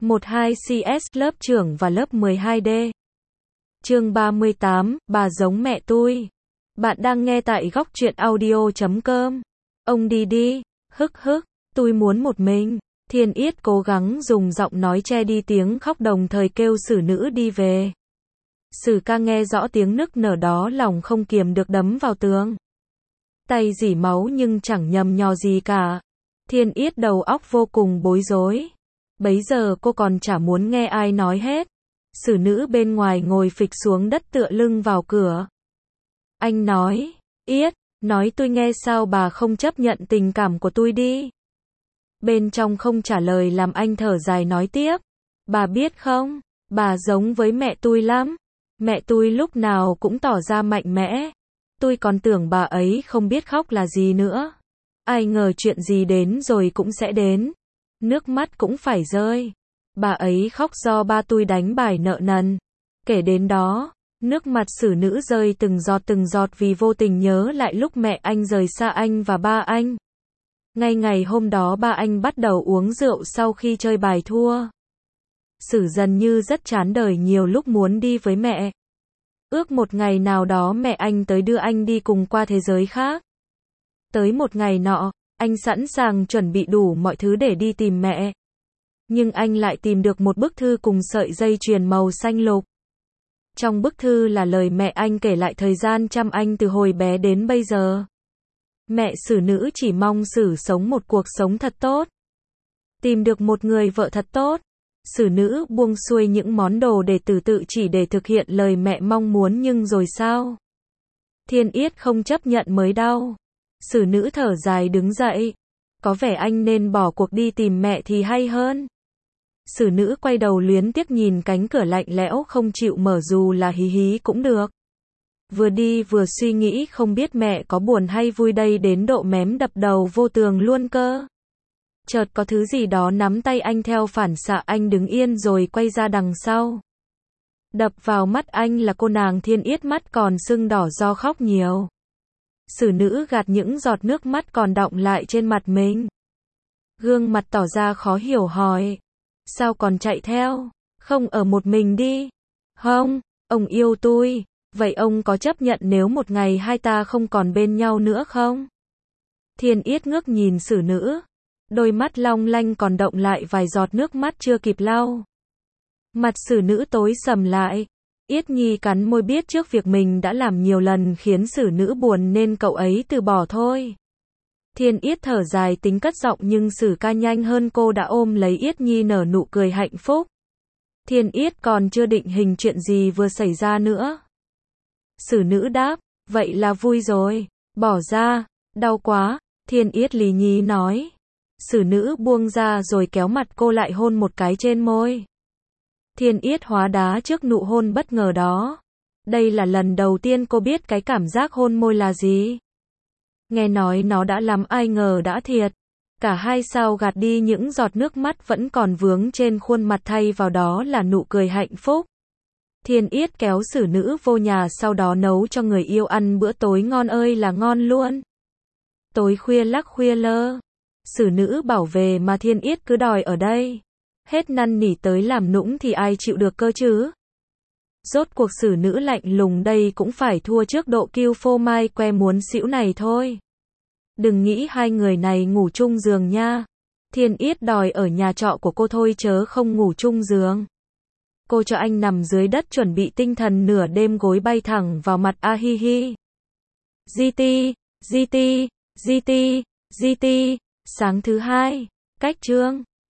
12CS lớp trưởng và lớp 12D. Chương 38, bà giống mẹ tui. Bạn đang nghe tại góc truyện audio.com. Ông đi đi, hức hức, tui muốn một mình. Thiên Yết cố gắng dùng giọng nói che đi tiếng khóc đồng thời kêu Sử Nữ đi về. Sử ca nghe rõ tiếng nức nở đó lòng không kiềm được đấm vào tường. Tay rỉ máu nhưng chẳng nhầm nhò gì cả. Thiên Yết đầu óc vô cùng bối rối. Bấy giờ cô còn chả muốn nghe ai nói hết. Sử Nữ bên ngoài ngồi phịch xuống đất tựa lưng vào cửa. Anh nói, Yết, nói tôi nghe sao bà không chấp nhận tình cảm của tôi đi. Bên trong không trả lời làm anh thở dài nói tiếp. Bà biết không, bà giống với mẹ tôi lắm. Mẹ tôi lúc nào cũng tỏ ra mạnh mẽ. Tôi còn tưởng bà ấy không biết khóc là gì nữa. Ai ngờ chuyện gì đến rồi cũng sẽ đến. Nước mắt cũng phải rơi. Bà ấy khóc do ba tôi đánh bài nợ nần. Kể đến đó, nước mặt Sử Nữ rơi từng giọt vì vô tình nhớ lại lúc mẹ anh rời xa anh và ba anh. Ngay ngày hôm đó ba anh bắt đầu uống rượu sau khi chơi bài thua. Sử dần như rất chán đời nhiều lúc muốn đi với mẹ. Ước một ngày nào đó mẹ anh tới đưa anh đi cùng qua thế giới khác. Tới một ngày nọ, anh sẵn sàng chuẩn bị đủ mọi thứ để đi tìm mẹ. Nhưng anh lại tìm được một bức thư cùng sợi dây chuyền màu xanh lục. Trong bức thư là lời mẹ anh kể lại thời gian chăm anh từ hồi bé đến bây giờ. Mẹ Sử Nữ chỉ mong Sử sống một cuộc sống thật tốt. Tìm được một người vợ thật tốt. Sử Nữ buông xuôi những món đồ để tự chỉ để thực hiện lời mẹ mong muốn nhưng rồi sao? Thiên Yết không chấp nhận mới đau. Sử Nữ thở dài đứng dậy. Có vẻ anh nên bỏ cuộc đi tìm mẹ thì hay hơn. Sử Nữ quay đầu luyến tiếc nhìn cánh cửa lạnh lẽo không chịu mở dù là hí hí cũng được. Vừa đi vừa suy nghĩ không biết mẹ có buồn hay vui đây đến độ mém đập đầu vô tường luôn cơ. Chợt có thứ gì đó nắm tay anh theo phản xạ anh đứng yên rồi quay ra đằng sau. Đập vào mắt anh là cô nàng Thiên Yết mắt còn sưng đỏ do khóc nhiều. Sử Nữ gạt những giọt nước mắt còn đọng lại trên mặt mình. Gương mặt tỏ ra khó hiểu hỏi. Sao còn chạy theo? Không ở một mình đi. Không, ông yêu tôi. Vậy ông có chấp nhận nếu một ngày hai ta không còn bên nhau nữa không? Thiên Yết ngước nhìn Sử Nữ. Đôi mắt long lanh còn đọng lại vài giọt nước mắt chưa kịp lau. Mặt Sử Nữ tối sầm lại. Yết Nhi cắn môi biết trước việc mình đã làm nhiều lần khiến Sử Nữ buồn nên cậu ấy từ bỏ thôi. Thiên Yết thở dài tính cất giọng nhưng Sử ca nhanh hơn cô đã ôm lấy Yết Nhi nở nụ cười hạnh phúc. Thiên Yết còn chưa định hình chuyện gì vừa xảy ra nữa. Sử Nữ đáp, vậy là vui rồi, bỏ ra, đau quá, Thiên Yết lì nhí nói. Sử Nữ buông ra rồi kéo mặt cô lại hôn một cái trên môi. Thiên Yết hóa đá trước nụ hôn bất ngờ đó. Đây là lần đầu tiên cô biết cái cảm giác hôn môi là gì. Nghe nói nó đã lắm ai ngờ đã thiệt. Cả hai sao gạt đi những giọt nước mắt vẫn còn vướng trên khuôn mặt thay vào đó là nụ cười hạnh phúc. Thiên Yết kéo Sử Nữ vô nhà sau đó nấu cho người yêu ăn bữa tối ngon ơi là ngon luôn. Tối khuya lắc khuya lơ. Sử Nữ bảo về mà Thiên Yết cứ đòi ở đây. Hết năn nỉ tới làm nũng thì ai chịu được cơ chứ. Rốt cuộc Sử Nữ lạnh lùng đây cũng phải thua trước độ kiêu phô mai que muốn xỉu này thôi. Đừng nghĩ hai người này ngủ chung giường nha. Thiên Yết đòi ở nhà trọ của cô thôi chớ không ngủ chung giường. Cô cho anh nằm dưới đất chuẩn bị tinh thần nửa đêm gối bay thẳng vào mặt a hi hi. GT. Sáng thứ hai. Cách chương